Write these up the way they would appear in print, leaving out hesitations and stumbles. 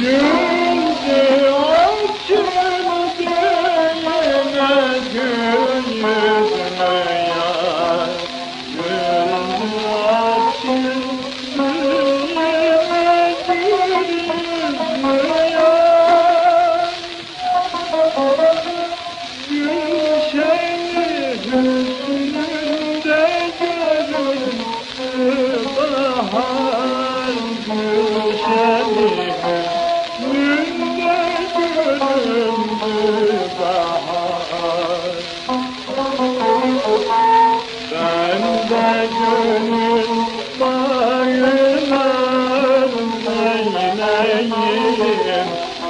Güldü açıldı yine gül yüzüme yar. Güldü açıldı yine gül yüzüme yar. Gülşeni hüsnünde görüntü bahar. Gülşeni hüsnünde görüntü bahar. Ben de gönül bağına neyleyim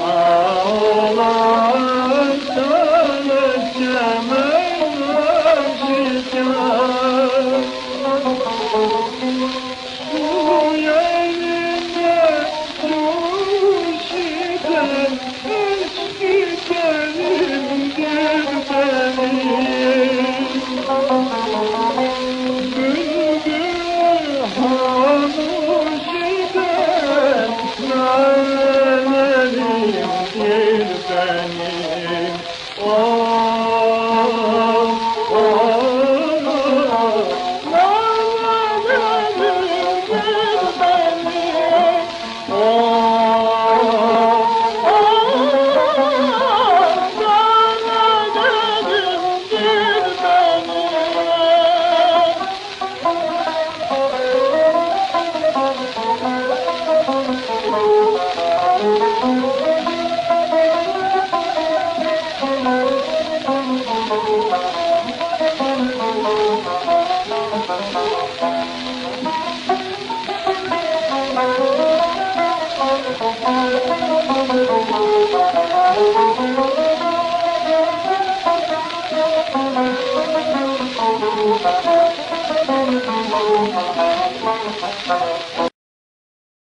ağlar çemem aşikar. Su yerine duş eden eski tenimdir benim. Bülbül hanuş eden narelerimdir benim. Oh, oh, narelerimdir benim. Oh, narelerimdir benim.